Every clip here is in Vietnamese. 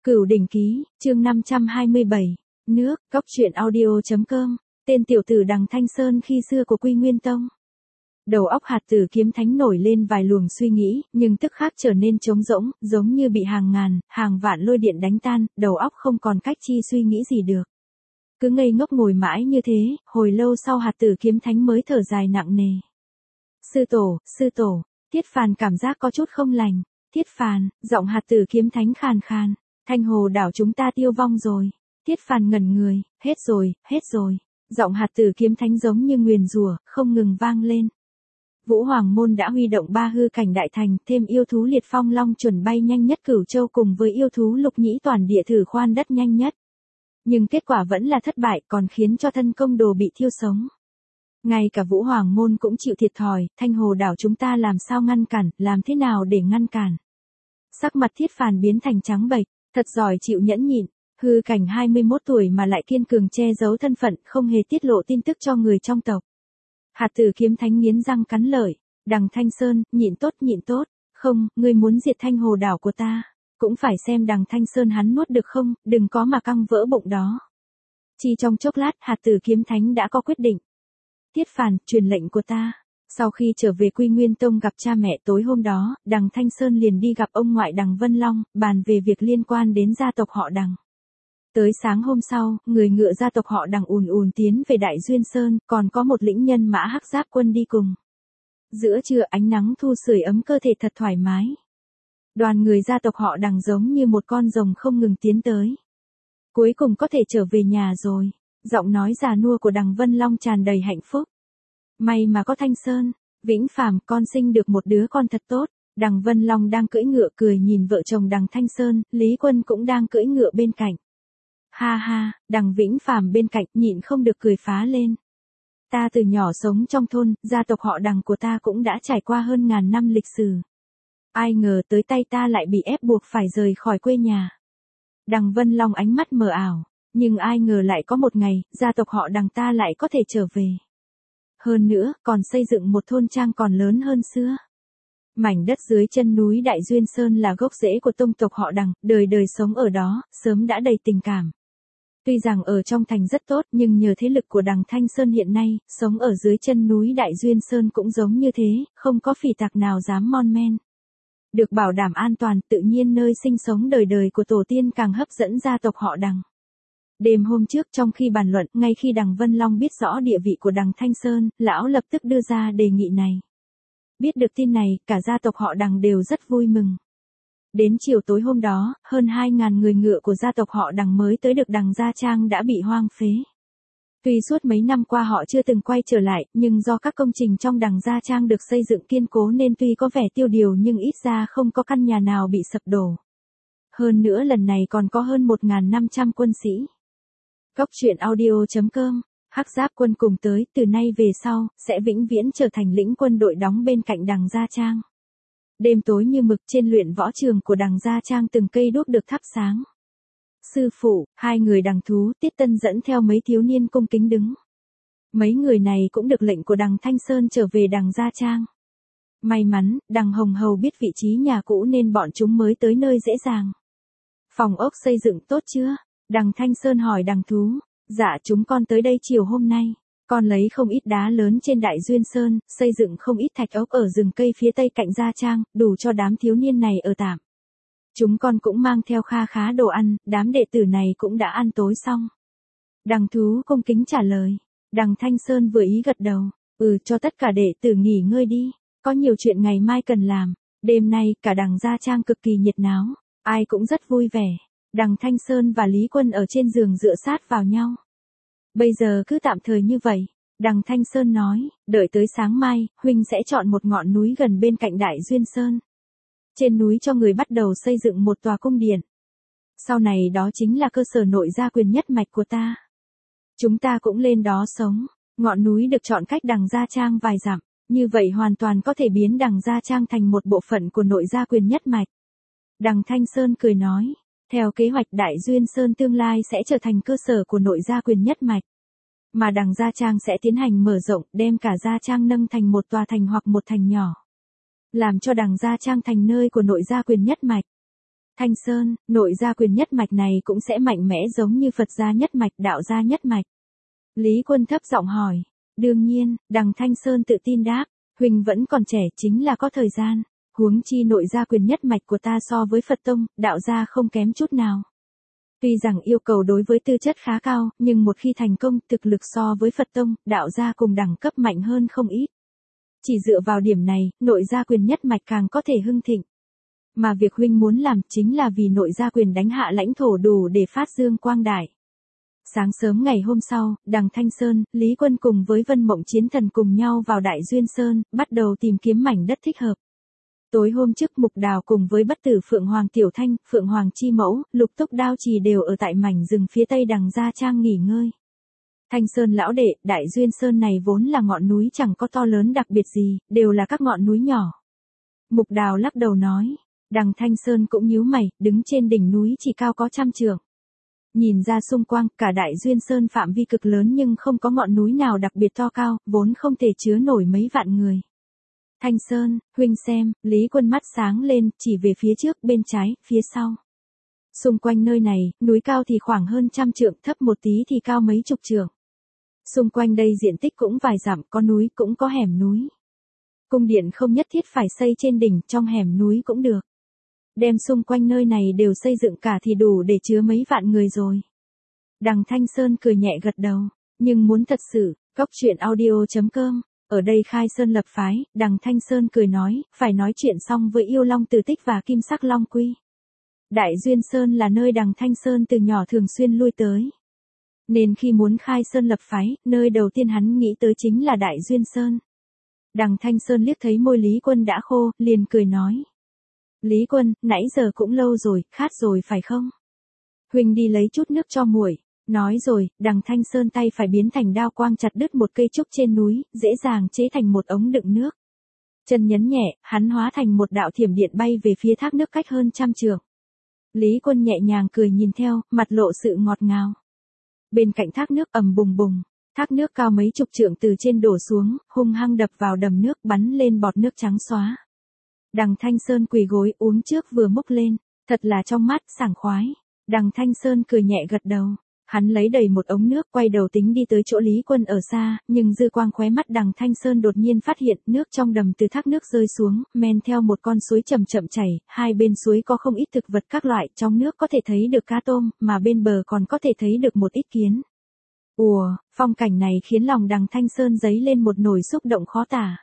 Cửu Đỉnh Ký, chương 527, nước, Cóc truyện audio.com, tên tiểu tử Đằng Thanh Sơn khi xưa của Quy Nguyên Tông. Đầu óc Hạt Tử Kiếm Thánh nổi lên vài luồng suy nghĩ, nhưng tức khắc trở nên trống rỗng, giống như bị hàng ngàn, hàng vạn lôi điện đánh tan, đầu óc không còn cách chi suy nghĩ gì được. Cứ ngây ngốc ngồi mãi như thế, hồi lâu sau Hạt Tử Kiếm Thánh mới thở dài nặng nề. Sư tổ, Thiết Phàn cảm giác có chút không lành. Thiết Phàn, giọng Hạt Tử Kiếm Thánh khàn khàn. Thanh Hồ đảo chúng ta tiêu vong rồi. Thiết Phàn ngẩn người, hết rồi. Giọng Hạt Tử Kiếm Thánh giống như nguyền rủa, không ngừng vang lên. Vũ Hoàng Môn đã huy động 3 hư cảnh đại thành, thêm yêu thú liệt phong long chuẩn bay nhanh nhất Cửu Châu cùng với yêu thú lục nhĩ toàn địa thử khoan đất nhanh nhất. Nhưng kết quả vẫn là thất bại, còn khiến cho thân công đồ bị thiêu sống. Ngay cả Vũ Hoàng Môn cũng chịu thiệt thòi, Thanh Hồ đảo chúng ta làm sao ngăn cản, làm thế nào để ngăn cản. Sắc mặt Thiết Phàn biến thành trắng bệch, thật giỏi chịu nhẫn nhịn, hư cảnh 21 tuổi mà lại kiên cường che giấu thân phận, không hề tiết lộ tin tức cho người trong tộc. Hạt Tử Kiếm Thánh nghiến răng cắn lợi, Đằng Thanh Sơn, nhịn tốt, không, ngươi muốn diệt Thanh Hồ đảo của ta, cũng phải xem Đằng Thanh Sơn hắn nuốt được không, đừng có mà căng vỡ bụng đó. Chỉ trong chốc lát, Hạt Tử Kiếm Thánh đã có quyết định. Thiết Phàn, truyền lệnh của ta. Sau khi trở về Quy Nguyên Tông gặp cha mẹ tối hôm đó, Đằng Thanh Sơn liền đi gặp ông ngoại Đằng Vân Long, bàn về việc liên quan đến gia tộc họ Đằng. Tới sáng hôm sau, người ngựa gia tộc họ Đằng ùn tiến về Đại Duyên Sơn, còn có một lĩnh nhân mã hắc giáp quân đi cùng. Giữa trưa ánh nắng thu sưởi ấm cơ thể thật thoải mái. Đoàn người gia tộc họ Đằng giống như một con rồng không ngừng tiến tới. Cuối cùng có thể trở về nhà rồi. Giọng nói già nua của Đằng Vân Long tràn đầy hạnh phúc. May mà có Thanh Sơn, Vĩnh Phàm, con sinh được một đứa con thật tốt. Đằng Vân Long đang cưỡi ngựa cười nhìn vợ chồng Đằng Thanh Sơn, Lý Quân cũng đang cưỡi ngựa bên cạnh. Ha ha, Đằng Vĩnh Phàm bên cạnh nhịn không được cười phá lên. Ta từ nhỏ sống trong thôn, gia tộc họ Đằng của ta cũng đã trải qua hơn ngàn năm lịch sử. Ai ngờ tới tay ta lại bị ép buộc phải rời khỏi quê nhà. Đằng Vân Long ánh mắt mờ ảo, nhưng ai ngờ lại có một ngày, gia tộc họ Đằng ta lại có thể trở về. Hơn nữa, còn xây dựng một thôn trang còn lớn hơn xưa. Mảnh đất dưới chân núi Đại Duyên Sơn là gốc rễ của tông tộc họ Đằng, đời đời sống ở đó, sớm đã đầy tình cảm. Tuy rằng ở trong thành rất tốt, nhưng nhờ thế lực của Đằng Thanh Sơn hiện nay, sống ở dưới chân núi Đại Duyên Sơn cũng giống như thế, không có phỉ tặc nào dám mon men. Được bảo đảm an toàn, tự nhiên nơi sinh sống đời đời của tổ tiên càng hấp dẫn gia tộc họ Đằng. Đêm hôm trước trong khi bàn luận, ngay khi Đằng Vân Long biết rõ địa vị của Đằng Thanh Sơn, lão lập tức đưa ra đề nghị này. Biết được tin này, cả gia tộc họ Đằng đều rất vui mừng. Đến chiều tối hôm đó, hơn 2.000 người ngựa của gia tộc họ Đằng mới tới được Đằng Gia Trang đã bị hoang phế. Tuy suốt mấy năm qua họ chưa từng quay trở lại, nhưng do các công trình trong Đằng Gia Trang được xây dựng kiên cố nên tuy có vẻ tiêu điều nhưng ít ra không có căn nhà nào bị sập đổ. Hơn nữa lần này còn có hơn 1.500 quân sĩ. Cóc truyện audio.com, hắc giáp quân cùng tới, từ nay về sau, sẽ vĩnh viễn trở thành lĩnh quân đội đóng bên cạnh Đằng Gia Trang. Đêm tối như mực trên luyện võ trường của Đằng Gia Trang từng cây đuốc được thắp sáng. Sư phụ, hai người Đằng Thú, Tiết Tân dẫn theo mấy thiếu niên cung kính đứng. Mấy người này cũng được lệnh của Đằng Thanh Sơn trở về Đằng Gia Trang. May mắn, Đằng Hồng Hầu biết vị trí nhà cũ nên bọn chúng mới tới nơi dễ dàng. Phòng ốc xây dựng tốt chưa? Đằng Thanh Sơn hỏi Đằng Thú. Dạ chúng con tới đây chiều hôm nay. Con lấy không ít đá lớn trên Đại Duyên Sơn, xây dựng không ít thạch ốc ở rừng cây phía tây cạnh Gia Trang, đủ cho đám thiếu niên này ở tạm. Chúng con cũng mang theo kha khá đồ ăn, đám đệ tử này cũng đã ăn tối xong. Đằng Thú cung kính trả lời. Đằng Thanh Sơn vừa ý gật đầu. Cho tất cả đệ tử nghỉ ngơi đi. Có nhiều chuyện ngày mai cần làm. Đêm nay, cả Đằng Gia Trang cực kỳ nhiệt náo. Ai cũng rất vui vẻ. Đằng Thanh Sơn và Lý Quân ở trên giường dựa sát vào nhau. Bây giờ cứ tạm thời như vậy. Đằng Thanh Sơn nói, đợi tới sáng mai, huynh sẽ chọn một ngọn núi gần bên cạnh Đại Duyên Sơn. Trên núi cho người bắt đầu xây dựng một tòa cung điện. Sau này đó chính là cơ sở nội gia quyền nhất mạch của ta. Chúng ta cũng lên đó sống. Ngọn núi được chọn cách Đằng Gia Trang vài dặm. Như vậy hoàn toàn có thể biến Đằng Gia Trang thành một bộ phận của nội gia quyền nhất mạch. Đằng Thanh Sơn cười nói. Theo kế hoạch Đại Duyên Sơn tương lai sẽ trở thành cơ sở của nội gia quyền nhất mạch. Mà Đằng Gia Trang sẽ tiến hành mở rộng, đem cả Gia Trang nâng thành một tòa thành hoặc một thành nhỏ. Làm cho Đằng Gia Trang thành nơi của nội gia quyền nhất mạch. Thanh Sơn, nội gia quyền nhất mạch này cũng sẽ mạnh mẽ giống như Phật gia nhất mạch, đạo gia nhất mạch. Lý Quân thấp giọng hỏi. Đương nhiên, Đằng Thanh Sơn tự tin đáp. Huynh vẫn còn trẻ, chính là có thời gian. Huống chi nội gia quyền nhất mạch của ta so với Phật tông, đạo gia không kém chút nào. Tuy rằng yêu cầu đối với tư chất khá cao, nhưng một khi thành công, thực lực so với Phật tông, đạo gia cùng đẳng cấp mạnh hơn không ít. Chỉ dựa vào điểm này, nội gia quyền nhất mạch càng có thể hưng thịnh. Mà việc huynh muốn làm chính là vì nội gia quyền đánh hạ lãnh thổ đủ để phát dương quang đại. Sáng sớm ngày hôm sau, Đằng Thanh Sơn, Lý Quân cùng với Vân Mộng Chiến Thần cùng nhau vào Đại Duyên Sơn, bắt đầu tìm kiếm mảnh đất thích hợp. Tối hôm trước Mục Đào cùng với bất tử Phượng Hoàng Tiểu Thanh, Phượng Hoàng Chi Mẫu, Lục Túc Đao Trì đều ở tại mảnh rừng phía tây Đằng Gia Trang nghỉ ngơi. Thanh Sơn lão đệ, Đại Duyên Sơn này vốn là ngọn núi chẳng có to lớn đặc biệt gì, đều là các ngọn núi nhỏ. Mục Đào lắc đầu nói. Đằng Thanh Sơn cũng nhíu mày, đứng trên đỉnh núi chỉ cao có 100 trượng. Nhìn ra xung quanh, cả Đại Duyên Sơn phạm vi cực lớn nhưng không có ngọn núi nào đặc biệt to cao, vốn không thể chứa nổi mấy vạn người. Thanh Sơn, huynh xem, Lý Quân mắt sáng lên, chỉ về phía trước, bên trái, phía sau. Xung quanh nơi này, núi cao thì khoảng hơn 100 trượng, thấp một tí thì cao mấy chục trượng. Xung quanh đây diện tích cũng vài dặm, có núi cũng có hẻm núi. Cung điện không nhất thiết phải xây trên đỉnh, trong hẻm núi cũng được. Đem xung quanh nơi này đều xây dựng cả thì đủ để chứa mấy vạn người rồi. Đằng Thanh Sơn cười nhẹ gật đầu, nhưng muốn thật sự, coctruyện.audio.com, ở đây khai sơn lập phái, Đằng Thanh Sơn cười nói, phải nói chuyện xong với yêu long Từ Tích và Kim Sắc Long Quy. Đại Duyên Sơn là nơi Đằng Thanh Sơn từ nhỏ thường xuyên lui tới. Nên khi muốn khai sơn lập phái, nơi đầu tiên hắn nghĩ tới chính là Đại Duyên Sơn. Đằng Thanh Sơn liếc thấy môi Lý Quân đã khô, liền cười nói. Lý Quân, nãy giờ cũng lâu rồi, khát rồi phải không? Huynh đi lấy chút nước cho muội. Nói rồi, Đằng Thanh Sơn tay phải biến thành đao quang chặt đứt một cây trúc trên núi, dễ dàng chế thành một ống đựng nước. Chân nhấn nhẹ, hắn hóa thành một đạo thiểm điện bay về phía thác nước cách hơn 100 trượng. Lý Quân nhẹ nhàng cười nhìn theo, mặt lộ sự ngọt ngào. Bên cạnh thác nước ầm bùng bùng, thác nước cao mấy chục trượng từ trên đổ xuống, hung hăng đập vào đầm nước bắn lên bọt nước trắng xóa. Đằng Thanh Sơn quỳ gối uống trước vừa múc lên, thật là trong mắt, sảng khoái. Đằng Thanh Sơn cười nhẹ gật đầu. Hắn lấy đầy một ống nước quay đầu tính đi tới chỗ Lý Quân ở xa, nhưng dư quang khóe mắt Đằng Thanh Sơn đột nhiên phát hiện nước trong đầm từ thác nước rơi xuống, men theo một con suối chậm chậm chảy, hai bên suối có không ít thực vật các loại, trong nước có thể thấy được cá tôm, mà bên bờ còn có thể thấy được một ít kiến. Ùa, phong cảnh này khiến lòng Đằng Thanh Sơn dấy lên một nỗi xúc động khó tả.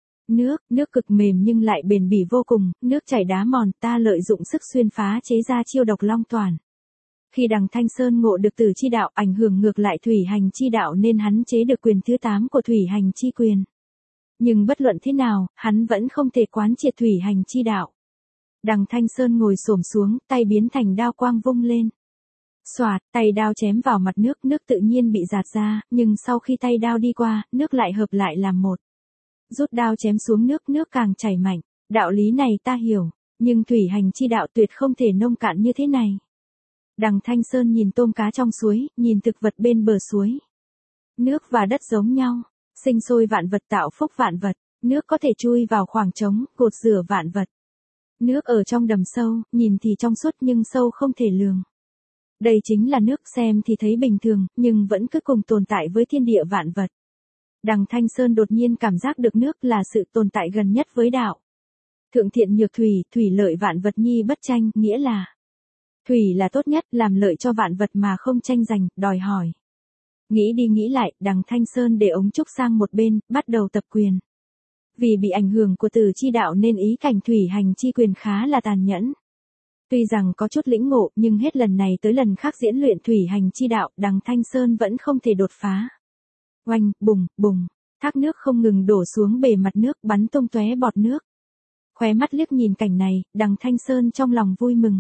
Nước cực mềm nhưng lại bền bỉ vô cùng, nước chảy đá mòn, ta lợi dụng sức xuyên phá chế ra chiêu độc long toàn. Khi Đằng Thanh Sơn ngộ được tử chi đạo ảnh hưởng ngược lại thủy hành chi đạo nên hắn chế được quyền thứ 8 của thủy hành chi quyền. Nhưng bất luận thế nào, hắn vẫn không thể quán triệt thủy hành chi đạo. Đằng Thanh Sơn ngồi xổm xuống, tay biến thành đao quang vung lên. Xoạt, tay đao chém vào mặt nước, nước tự nhiên bị giạt ra, nhưng sau khi tay đao đi qua, nước lại hợp lại làm một. Rút đao chém xuống nước, nước càng chảy mạnh. Đạo lý này ta hiểu, nhưng thủy hành chi đạo tuyệt không thể nông cạn như thế này. Đằng Thanh Sơn nhìn tôm cá trong suối, nhìn thực vật bên bờ suối. Nước và đất giống nhau, sinh sôi vạn vật tạo phúc vạn vật, nước có thể chui vào khoảng trống, cột rửa vạn vật. Nước ở trong đầm sâu, nhìn thì trong suốt nhưng sâu không thể lường. Đây chính là nước, xem thì thấy bình thường, nhưng vẫn cứ cùng tồn tại với thiên địa vạn vật. Đằng Thanh Sơn đột nhiên cảm giác được nước là sự tồn tại gần nhất với đạo. Thượng thiện nhược thủy, thủy lợi vạn vật nhi bất tranh, nghĩa là thủy là tốt nhất, làm lợi cho vạn vật mà không tranh giành, đòi hỏi. Nghĩ đi nghĩ lại, Đằng Thanh Sơn để ống trúc sang một bên, bắt đầu tập quyền. Vì bị ảnh hưởng của tử chi đạo nên ý cảnh thủy hành chi quyền khá là tàn nhẫn. Tuy rằng có chút lĩnh ngộ, nhưng hết lần này tới lần khác diễn luyện thủy hành chi đạo, Đằng Thanh Sơn vẫn không thể đột phá. Oanh, bùng, bùng, thác nước không ngừng đổ xuống bề mặt nước, bắn tung tóe bọt nước. Khóe mắt liếc nhìn cảnh này, Đằng Thanh Sơn trong lòng vui mừng.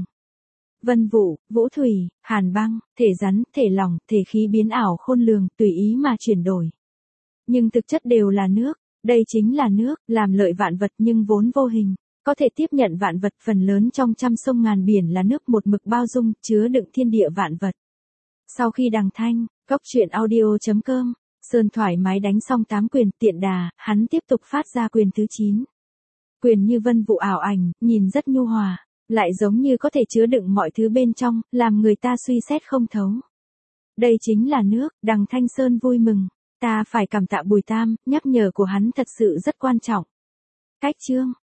Vân vụ, vũ thủy, hàn băng, thể rắn, thể lỏng, thể khí biến ảo khôn lường, tùy ý mà chuyển đổi. Nhưng thực chất đều là nước, đây chính là nước, làm lợi vạn vật nhưng vốn vô hình, có thể tiếp nhận vạn vật, phần lớn trong trăm sông ngàn biển là nước một mực bao dung, chứa đựng thiên địa vạn vật. Sau khi Đằng Thanh, coctruyện.audio.com, Sơn thoải mái đánh xong 8 quyền tiện đà, hắn tiếp tục phát ra quyền thứ 9. Quyền như vân vụ ảo ảnh, nhìn rất nhu hòa, lại giống như có thể chứa đựng mọi thứ bên trong, làm người ta suy xét không thấu. Đây chính là nước, Đằng Thanh Sơn vui mừng. Ta phải cảm tạ Bùi Tam, nhắc nhở của hắn thật sự rất quan trọng. Cách chương